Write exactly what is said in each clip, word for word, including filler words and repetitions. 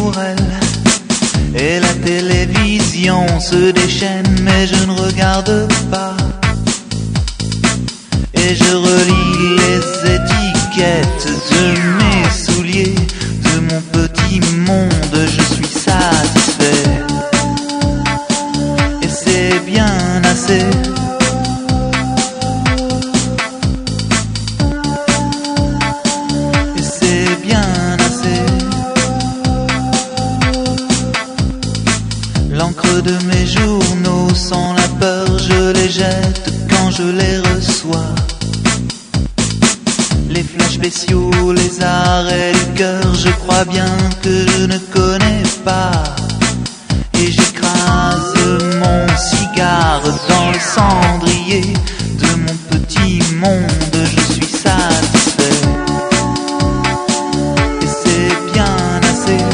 pour elle. Et la télévision se déchaîne, mais je ne regarde pas. Et je relis les étiquettes de mes souliers, de mon petit monde, je suis satisfait. Et c'est bien assez. Et c'est bien assez. L'encre de mes journaux sans la peur, je les jette quand je les reçois. Les flashs spéciaux, les arrêts du cœur, je crois bien que je ne connais pas. Et j'écrase mon cigare dans le cendrier de mon petit monde, je suis satisfait. Et c'est bien assez.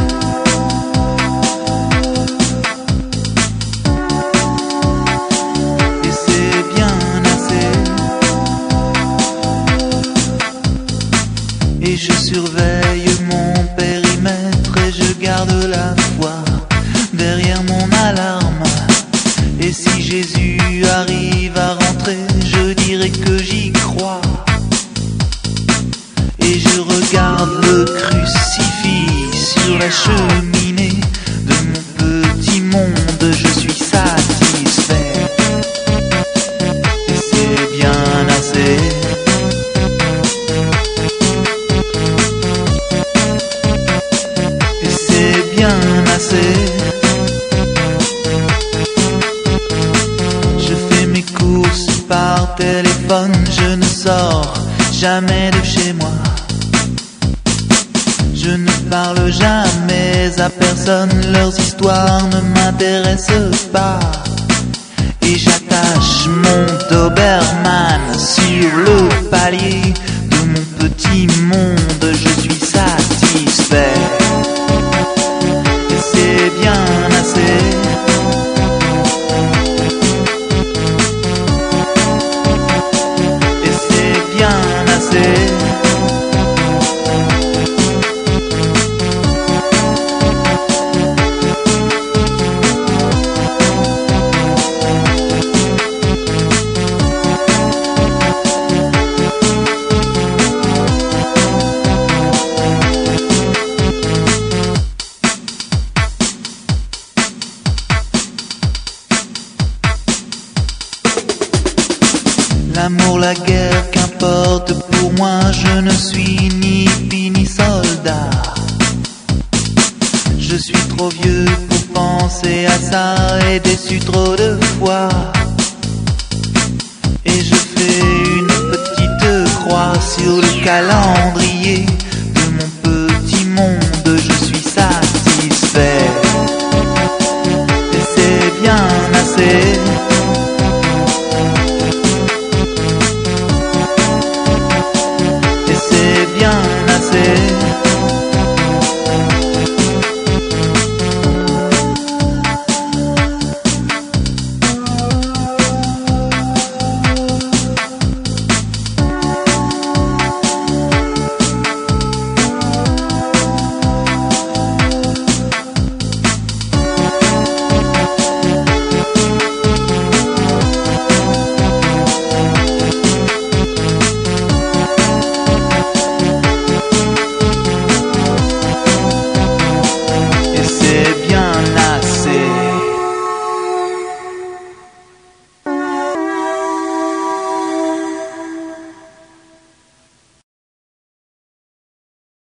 Et c'est bien assez. Et je surveille mon périmètre et je garde la foi derrière mon alarme. Et si Jésus arrive à rentrer, je dirai que j'y crois. Et je regarde le crucifix sur la cheminée de mon petit monde, je suis satisfait. Et c'est bien assez. Je fais mes courses par téléphone, je ne sors jamais de chez moi. Je ne parle jamais à personne, leurs histoires ne m'intéressent pas. Et j'attache mon Doberman sur le palier de mon petit monde, je suis satisfait. C'est bien assez. Et c'est bien assez. L'amour, la guerre, qu'importe pour moi, je ne suis ni hippie ni soldat. Je suis trop vieux pour penser à ça et déçu trop de fois. Et je fais une petite croix sur le calendrier